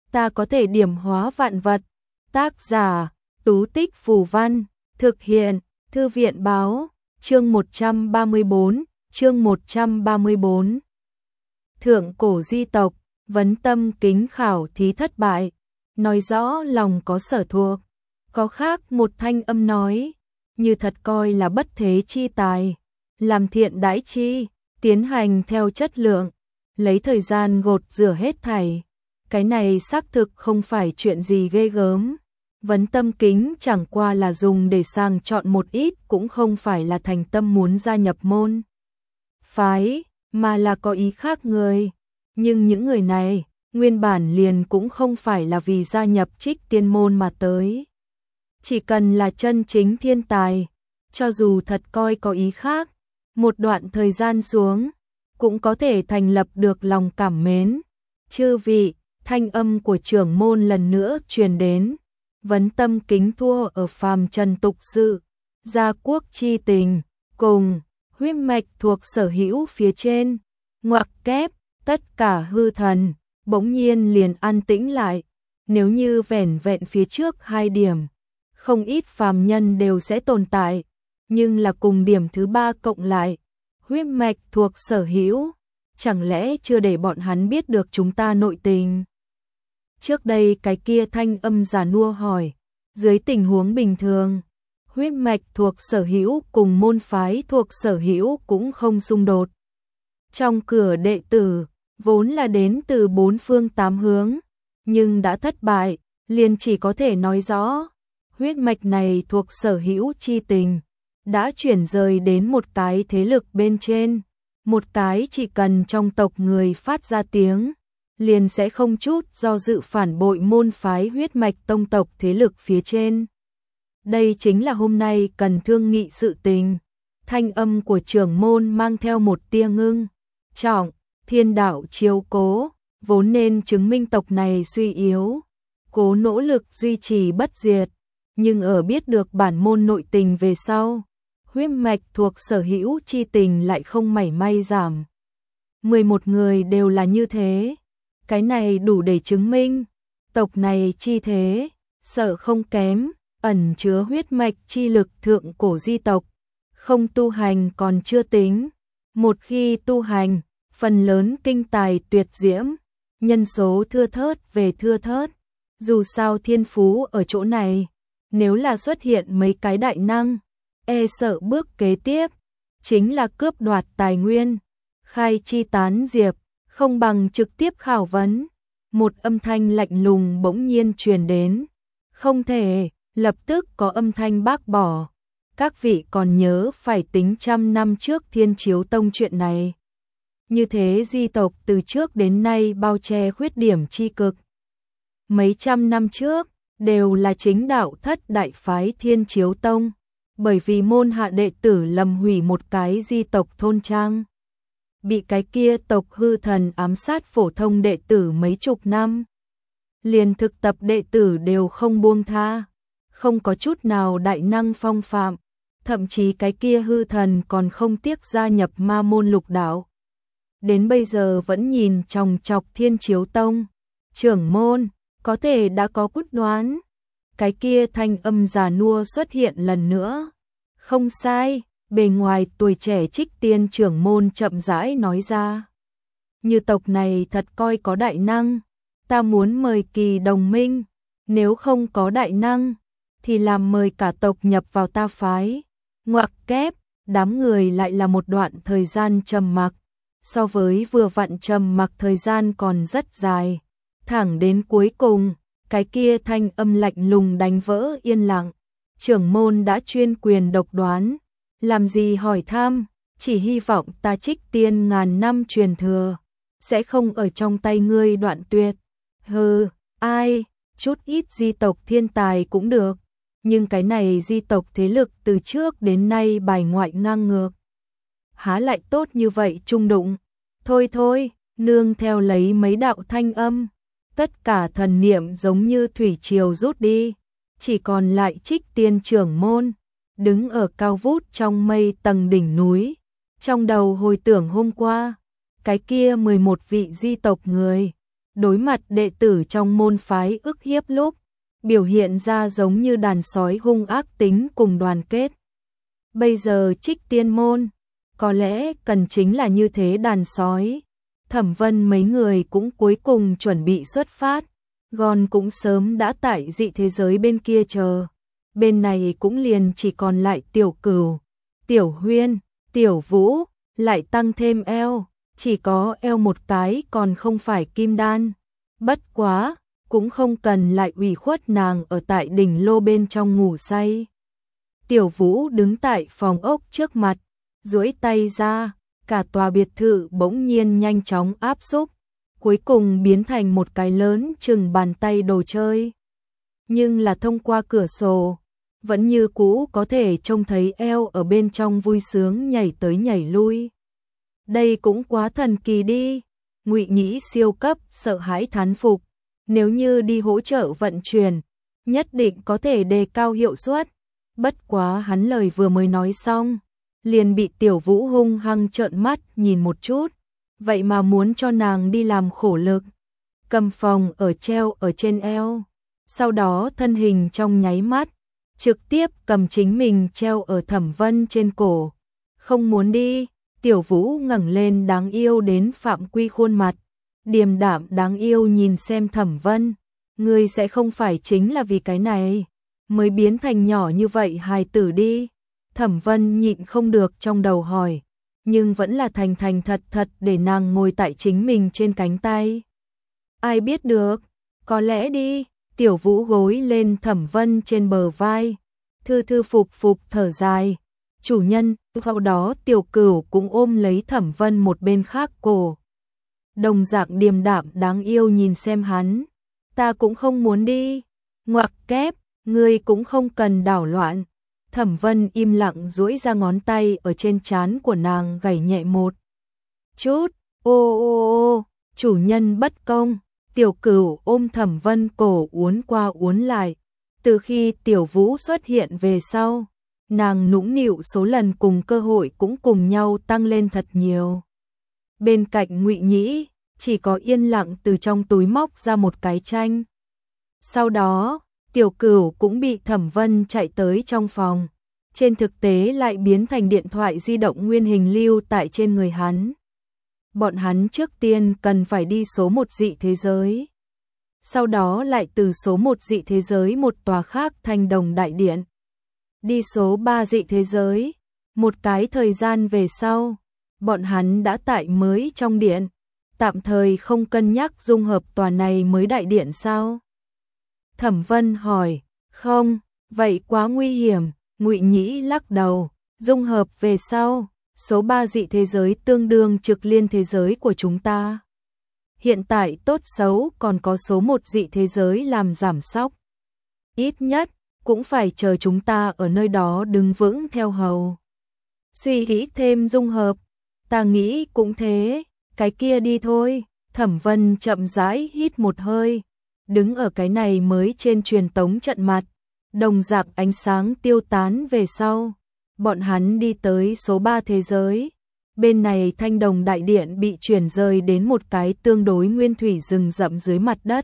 ta có thể điểm hóa vạn vật. Tác giả, Tú Tích Phù Văn, thực hiện, Thư viện Báo, chương 134, chương 134. Thượng cổ di tộc, vấn tâm kính khảo thí thất bại, nói rõ lòng có sở thuộc. Có khác một thanh âm nói, như thật coi là bất thế chi tài, làm thiện đãi chi, tiến hành theo chất lượng, lấy thời gian gột rửa hết thảy. Cái này xác thực không phải chuyện gì ghê gớm. Vấn tâm kính chẳng qua là dùng để sàng chọn một ít, cũng không phải là thành tâm muốn gia nhập môn phái, mà là có ý khác người. Nhưng những người này, nguyên bản liền cũng không phải là vì gia nhập Trích Tiên môn mà tới. Chỉ cần là chân chính thiên tài, cho dù thật coi có ý khác, một đoạn thời gian xuống, cũng có thể thành lập được lòng cảm mến. Chư vị, thanh âm của trưởng môn lần nữa truyền đến. Vấn tâm kính thua ở phàm trần tục sự, gia quốc chi tình, cùng huyết mạch thuộc sở hữu phía trên, ngoặc kép, tất cả hư thần, bỗng nhiên liền an tĩnh lại. Nếu như vẻn vẹn phía trước 2 điểm, không ít phàm nhân đều sẽ tồn tại, nhưng là cùng điểm thứ 3 cộng lại, huyết mạch thuộc sở hữu, chẳng lẽ chưa để bọn hắn biết được chúng ta nội tình? Trước đây cái kia thanh âm già nua hỏi, dưới tình huống bình thường, huyết mạch thuộc sở hữu cùng môn phái thuộc sở hữu cũng không xung đột. Trong cửa đệ tử, vốn là đến từ 4 phương 8 hướng, nhưng đã thất bại, liền chỉ có thể nói rõ, huyết mạch này thuộc sở hữu chi tình, đã chuyển rời đến một cái thế lực bên trên, một cái chỉ cần trong tộc người phát ra tiếng, liền sẽ không chút do dự phản bội môn phái huyết mạch tông tộc thế lực phía trên. Đây chính là hôm nay cần thương nghị sự tình. Thanh âm của trưởng môn mang theo một tia ngưng trọng, thiên đạo chiếu cố, vốn nên chứng minh tộc này suy yếu, cố nỗ lực duy trì bất diệt, nhưng ở biết được bản môn nội tình về sau, huyết mạch thuộc sở hữu chi tình lại không mảy may giảm. 11 người đều là như thế. Cái này đủ để chứng minh, tộc này chi thế, sợ không kém, ẩn chứa huyết mạch chi lực thượng cổ di tộc, không tu hành còn chưa tính, một khi tu hành, phần lớn kinh tài tuyệt diễm, nhân số thưa thớt về thưa thớt, dù sao thiên phú ở chỗ này, nếu là xuất hiện mấy cái đại năng, e sợ bước kế tiếp, chính là cướp đoạt tài nguyên, khai chi tán diệp, không bằng trực tiếp khảo vấn. Một âm thanh lạnh lùng bỗng nhiên truyền đến. Không thể, lập tức có âm thanh bác bỏ. Các vị còn nhớ phải tính 100 năm trước Thiên Chiếu Tông chuyện này. Như thế di tộc từ trước đến nay bao che khuyết điểm chi cực. Mấy trăm năm trước, đều là chính đạo thất đại phái Thiên Chiếu Tông. Bởi vì môn hạ đệ tử lầm hủy một cái di tộc thôn trang. Bị cái kia tộc hư thần ám sát phổ thông đệ tử mấy chục năm. Liền thực tập đệ tử đều không buông tha, không có chút nào đại năng phong phạm, thậm chí cái kia hư thần còn không tiếc gia nhập ma môn lục đạo. Đến bây giờ vẫn nhìn chòng chọc Thiên Chiếu Tông, trưởng môn, có thể đã có quyết đoán. Cái kia thanh âm già nua xuất hiện lần nữa. Không sai. Bề ngoài tuổi trẻ Trích Tiên trưởng môn chậm rãi nói ra. Như tộc này thật coi có đại năng, ta muốn mời kỳ đồng minh, nếu không có đại năng, thì làm mời cả tộc nhập vào ta phái. Ngoặc kép, đám người lại là một đoạn thời gian trầm mặc, so với vừa vặn trầm mặc thời gian còn rất dài. Thẳng đến cuối cùng, cái kia thanh âm lạnh lùng đánh vỡ yên lặng, trưởng môn đã chuyên quyền độc đoán. Làm gì hỏi thăm, chỉ hy vọng ta Trích Tiên ngàn năm truyền thừa, sẽ không ở trong tay ngươi đoạn tuyệt. Hừ, ai, chút ít di tộc thiên tài cũng được, nhưng cái này di tộc thế lực từ trước đến nay bài ngoại ngang ngược. Há lại tốt như vậy chung đụng, thôi thôi, nương theo lấy mấy đạo thanh âm, tất cả thần niệm giống như thủy triều rút đi, chỉ còn lại Trích Tiên trưởng môn. Đứng ở cao vút trong mây tầng đỉnh núi, trong đầu hồi tưởng hôm qua, cái kia 11 vị di tộc người, đối mặt đệ tử trong môn phái ức hiếp lúc, biểu hiện ra giống như đàn sói hung ác tính cùng đoàn kết. Bây giờ Trích Tiên môn, có lẽ cần chính là như thế đàn sói. Thẩm Vân mấy người cũng cuối cùng chuẩn bị xuất phát, Gon cũng sớm đã tại dị thế giới bên kia chờ. Bên này cũng liền chỉ còn lại Tiểu Cửu, Tiểu Huyên, Tiểu Vũ, lại tăng thêm eo, chỉ có eo một cái còn không phải kim đan. Bất quá, cũng không cần lại ủy khuất nàng ở tại đỉnh lô bên trong ngủ say. Tiểu Vũ đứng tại phòng ốc trước mặt, duỗi tay ra, cả tòa biệt thự bỗng nhiên nhanh chóng áp xúc, cuối cùng biến thành một cái lớn chừng bàn tay đồ chơi. Nhưng là thông qua cửa sổ, vẫn như cũ có thể trông thấy eo ở bên trong vui sướng nhảy tới nhảy lui. Đây cũng quá thần kỳ đi. Ngụy Nhĩ siêu cấp sợ hãi thán phục, nếu như đi hỗ trợ vận chuyển, nhất định có thể đề cao hiệu suất. Bất quá hắn lời vừa mới nói xong, liền bị Tiểu Vũ hung hăng trợn mắt nhìn một chút, vậy mà muốn cho nàng đi làm khổ lực, cầm phòng ở treo ở trên eo, sau đó thân hình trong nháy mắt, trực tiếp cầm chính mình treo ở Thẩm Vân trên cổ. Không muốn đi. Tiểu Vũ ngẩng lên đáng yêu đến phạm quy khuôn mặt, điềm đạm đáng yêu nhìn xem Thẩm Vân, ngươi sẽ không phải chính là vì cái này mới biến thành nhỏ như vậy hài tử đi. Thẩm Vân nhịn không được trong đầu hỏi, nhưng vẫn là thành thành thật thật để nàng ngồi tại chính mình trên cánh tay. Ai biết được, có lẽ đi. Tiểu Vũ gối lên Thẩm Vân trên bờ vai, thư thư phục phục thở dài. Chủ nhân. Sau đó Tiểu Cửu cũng ôm lấy Thẩm Vân một bên khác cổ, đồng dạng điềm đạm đáng yêu nhìn xem hắn. Ta cũng không muốn đi. Ngoặc kép, ngươi cũng không cần đảo loạn. Thẩm Vân im lặng duỗi ra ngón tay ở trên trán của nàng gảy nhẹ một chút. Ô ô ô, chủ nhân bất công. Tiểu Cửu ôm Thẩm Vân cổ uốn qua uốn lại. Từ khi Tiểu Vũ xuất hiện về sau, nàng nũng nịu số lần cùng cơ hội cũng cùng nhau tăng lên thật nhiều. Bên cạnh Ngụy Nhĩ, chỉ có yên lặng từ trong túi móc ra một cái tranh. Sau đó, Tiểu Cửu cũng bị Thẩm Vân chạy tới trong phòng. Trên thực tế lại biến thành điện thoại di động nguyên hình lưu tại trên người hắn. Bọn hắn trước tiên cần phải đi số 1 dị thế giới. Sau đó lại từ số 1 dị thế giới một tòa khác Thanh Đồng Đại Điện. Đi số 3 dị thế giới. Một cái thời gian về sau, bọn hắn đã tại mới trong điện. Tạm thời không cân nhắc dung hợp tòa này mới đại điện sao? Thẩm Vân hỏi. Không, vậy quá nguy hiểm. Ngụy Nhĩ lắc đầu. Dung hợp về sau, số 3 dị thế giới tương đương trực liên thế giới của chúng ta. Hiện tại tốt xấu còn có số 1 dị thế giới làm giảm sóc. Ít nhất, cũng phải chờ chúng ta ở nơi đó đứng vững theo hầu. Suy nghĩ thêm dung hợp, ta nghĩ cũng thế, cái kia đi thôi. Thẩm Vân chậm rãi hít một hơi, đứng ở cái này mới trên truyền tống trận mặt, đồng dạng ánh sáng tiêu tán về sau. Bọn hắn đi tới số 3 thế giới. Bên này Thanh Đồng Đại Điện bị chuyển rời đến một cái tương đối nguyên thủy rừng rậm dưới mặt đất.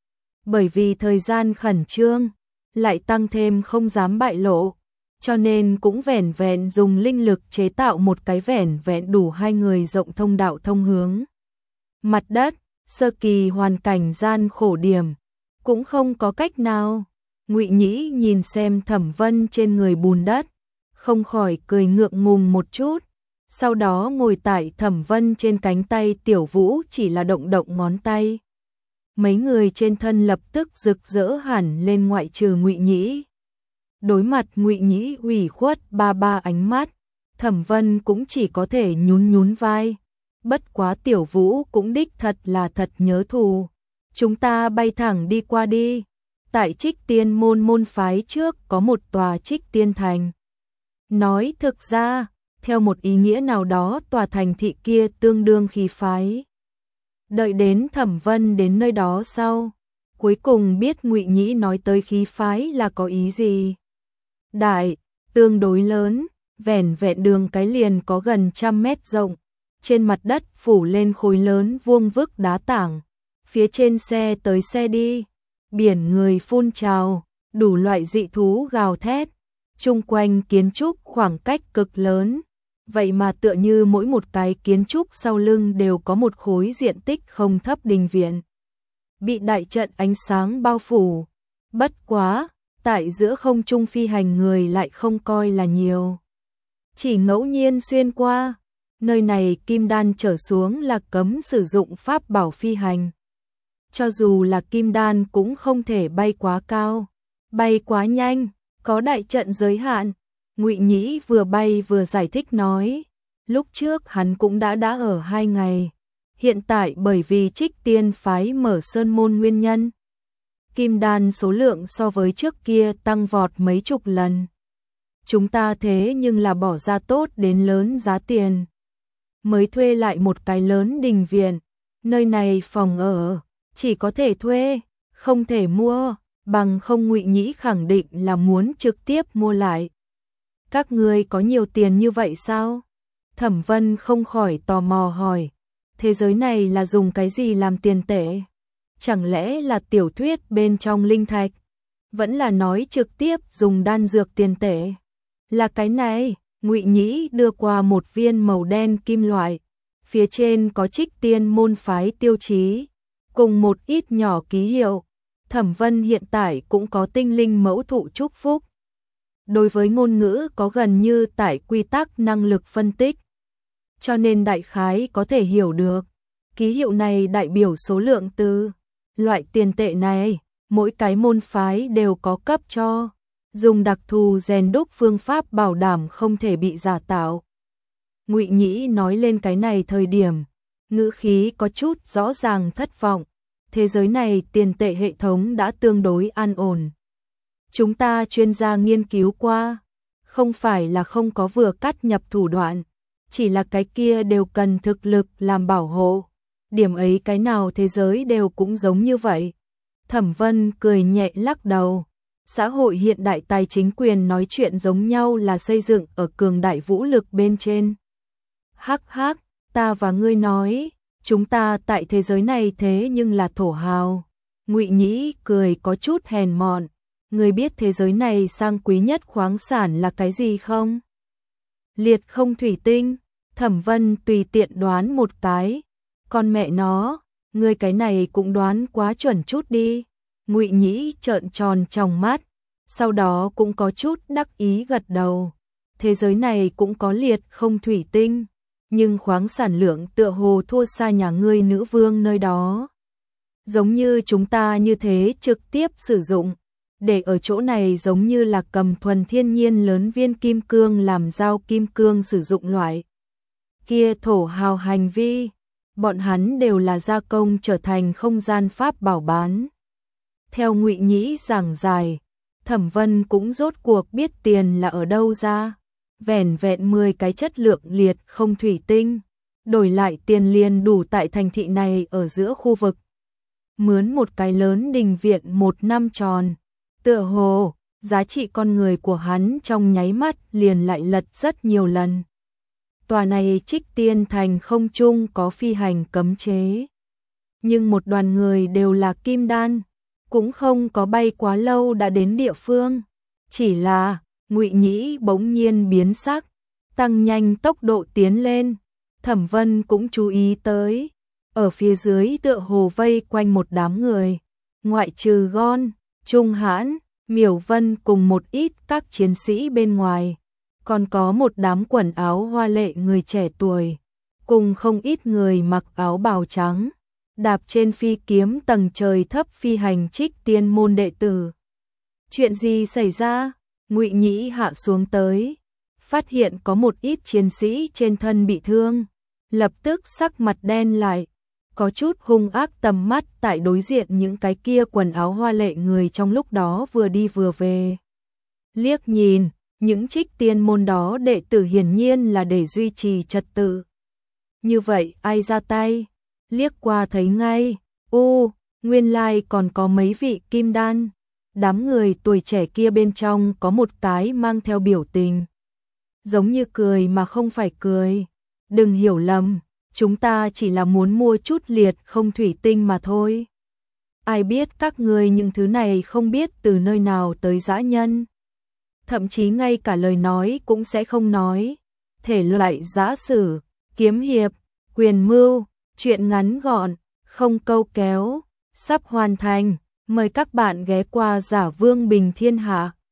Bởi vì thời gian khẩn trương, lại tăng thêm không dám bại lộ, cho nên cũng vẻn vẹn dùng linh lực chế tạo một cái vẻn vẹn đủ hai người rộng thông đạo thông hướng. Mặt đất, sơ kỳ hoàn cảnh gian khổ điểm, cũng không có cách nào. Ngụy Nhĩ nhìn xem Thẩm Vân trên người bùn đất, không khỏi cười ngượng ngùng một chút. Sau đó ngồi tại Thẩm Vân trên cánh tay. Tiểu Vũ chỉ là động động ngón tay. Mấy người trên thân lập tức rực rỡ hẳn lên ngoại trừ Ngụy Nhĩ. Đối mặt Ngụy Nhĩ ủy khuất ba ánh mắt, Thẩm Vân cũng chỉ có thể nhún nhún vai. Bất quá Tiểu Vũ cũng đích thật là thật nhớ thù. Chúng ta bay thẳng đi qua đi. Tại Trích Tiên môn môn phái trước có một tòa Trích Tiên thành. Nói thực ra, theo một ý nghĩa nào đó tòa thành thị kia tương đương khí phái. Đợi đến Thẩm Vân đến nơi đó sau, cuối cùng biết Ngụy Nhĩ nói tới khí phái là có ý gì. Đại, tương đối lớn, vẻn vẹn đường cái liền có gần 100 mét rộng, trên mặt đất phủ lên khối lớn vuông vức đá tảng, Phía trên xe tới xe đi, biển người phun trào, đủ loại dị thú gào thét, chung quanh kiến trúc khoảng cách cực lớn, vậy mà tựa như mỗi một cái kiến trúc sau lưng đều có một khối diện tích không thấp đình viện, bị đại trận ánh sáng bao phủ. Bất quá, tại giữa không trung phi hành người lại không coi là nhiều, chỉ ngẫu nhiên xuyên qua. Nơi này kim đan trở xuống là cấm sử dụng pháp bảo phi hành. Cho dù là kim đan cũng không thể bay quá cao, bay quá nhanh, có đại trận giới hạn. Ngụy Nhĩ vừa bay vừa giải thích nói, lúc trước hắn cũng đã ở 2 ngày, hiện tại bởi vì Trích Tiên phái mở sơn môn nguyên nhân, kim đan số lượng so với trước kia tăng vọt mấy chục lần. Chúng ta thế nhưng là bỏ ra tốt đến lớn giá tiền, mới thuê lại một cái lớn đình viện, nơi này phòng ở chỉ có thể thuê, không thể mua, bằng không Ngụy Nhĩ khẳng định là muốn trực tiếp mua lại. Các ngươi có nhiều tiền như vậy sao? Thẩm Vân không khỏi tò mò hỏi, thế giới này là dùng cái gì làm tiền tệ? Chẳng lẽ là tiểu thuyết bên trong linh thạch? Vẫn là nói trực tiếp dùng đan dược tiền tệ? Là cái này, Ngụy Nhĩ đưa qua một viên màu đen kim loại, phía trên có Trích Tiên môn phái tiêu chí, cùng một ít nhỏ ký hiệu. Thẩm Vân hiện tại cũng có tinh linh mẫu thụ chúc phúc. Đối với ngôn ngữ có gần như tại quy tắc năng lực phân tích, cho nên đại khái có thể hiểu được. Ký hiệu này đại biểu số lượng từ. Loại tiền tệ này, mỗi cái môn phái đều có cấp cho, dùng đặc thù rèn đúc phương pháp bảo đảm không thể bị giả tạo. Ngụy Nhĩ nói lên cái này thời điểm, ngữ khí có chút rõ ràng thất vọng. Thế giới này tiền tệ hệ thống đã tương đối an ổn. Chúng ta chuyên gia nghiên cứu qua, không phải là không có vừa cắt nhập thủ đoạn, chỉ là cái kia đều cần thực lực làm bảo hộ. Điểm ấy cái nào thế giới đều cũng giống như vậy. Thẩm Vân cười nhẹ lắc đầu. Xã hội hiện đại tài chính quyền nói chuyện giống nhau là xây dựng ở cường đại vũ lực bên trên. Hắc hắc, ta và ngươi nói, chúng ta tại thế giới này thế nhưng là thổ hào. Ngụy Nhĩ cười có chút hèn mọn. Ngươi biết thế giới này sang quý nhất khoáng sản là cái gì không? Liệt không thủy tinh. Thẩm Vân tùy tiện đoán một cái. Con mẹ nó, ngươi cái này cũng đoán quá chuẩn chút đi. Ngụy Nhĩ trợn tròn tròng mắt, sau đó cũng có chút đắc ý gật đầu. Thế giới này cũng có liệt không thủy tinh, nhưng khoáng sản lượng tựa hồ thua xa nhà ngươi nữ vương nơi đó. Giống như chúng ta như thế trực tiếp sử dụng, để ở chỗ này giống như là cầm thuần thiên nhiên lớn viên kim cương làm dao kim cương sử dụng loại kia thổ hào hành vi. Bọn hắn đều là gia công trở thành không gian pháp bảo bán. Theo Ngụy Nhĩ giảng giải, Thẩm Vân cũng rốt cuộc biết tiền là ở đâu ra. Vẻn vẹn 10 cái chất lượng liệt không thủy tinh, đổi lại tiền liền đủ tại thành thị này ở giữa khu vực. Mướn một cái lớn đình viện 1 năm tròn, tựa hồ, giá trị con người của hắn trong nháy mắt liền lại lật rất nhiều lần. Tòa này Trích Tiên thành không trung có phi hành cấm chế, nhưng một đoàn người đều là kim đan, cũng không có bay quá lâu đã đến địa phương. Chỉ là, Ngụy Nhĩ bỗng nhiên biến sắc, tăng nhanh tốc độ tiến lên. Thẩm Vân cũng chú ý tới, ở phía dưới tựa hồ vây quanh một đám người, ngoại trừ Gon, Trung Hãn, Miểu Vân cùng một ít các chiến sĩ bên ngoài, còn có một đám quần áo hoa lệ người trẻ tuổi, cùng không ít người mặc áo bào trắng, đạp trên phi kiếm tầng trời thấp phi hành Trích Tiên môn đệ tử. Chuyện gì xảy ra? Ngụy Nhĩ hạ xuống tới, phát hiện có một ít chiến sĩ trên thân bị thương, lập tức sắc mặt đen lại, có chút hung ác tầm mắt tại đối diện những cái kia quần áo hoa lệ người trong lúc đó vừa đi vừa về. Liếc nhìn, những Trích Tiên môn đó đệ tử hiển nhiên là để duy trì trật tự. Như vậy ai ra tay? Liếc qua thấy ngay, nguyên lai còn có mấy vị kim đan. Đám người tuổi trẻ kia bên trong có một cái mang theo biểu tình, giống như cười mà không phải cười. Đừng hiểu lầm, chúng ta chỉ là muốn mua chút liệt không thủy tinh mà thôi. Ai biết các ngươi những thứ này không biết từ nơi nào tới dã nhân. Thậm chí ngay cả lời nói cũng sẽ không nói. Thể loại giã sử, kiếm hiệp, quyền mưu, truyện ngắn gọn, không câu kéo, sắp hoàn thành. Mời các bạn ghé qua Giả Vương Bình Thiên Hạ.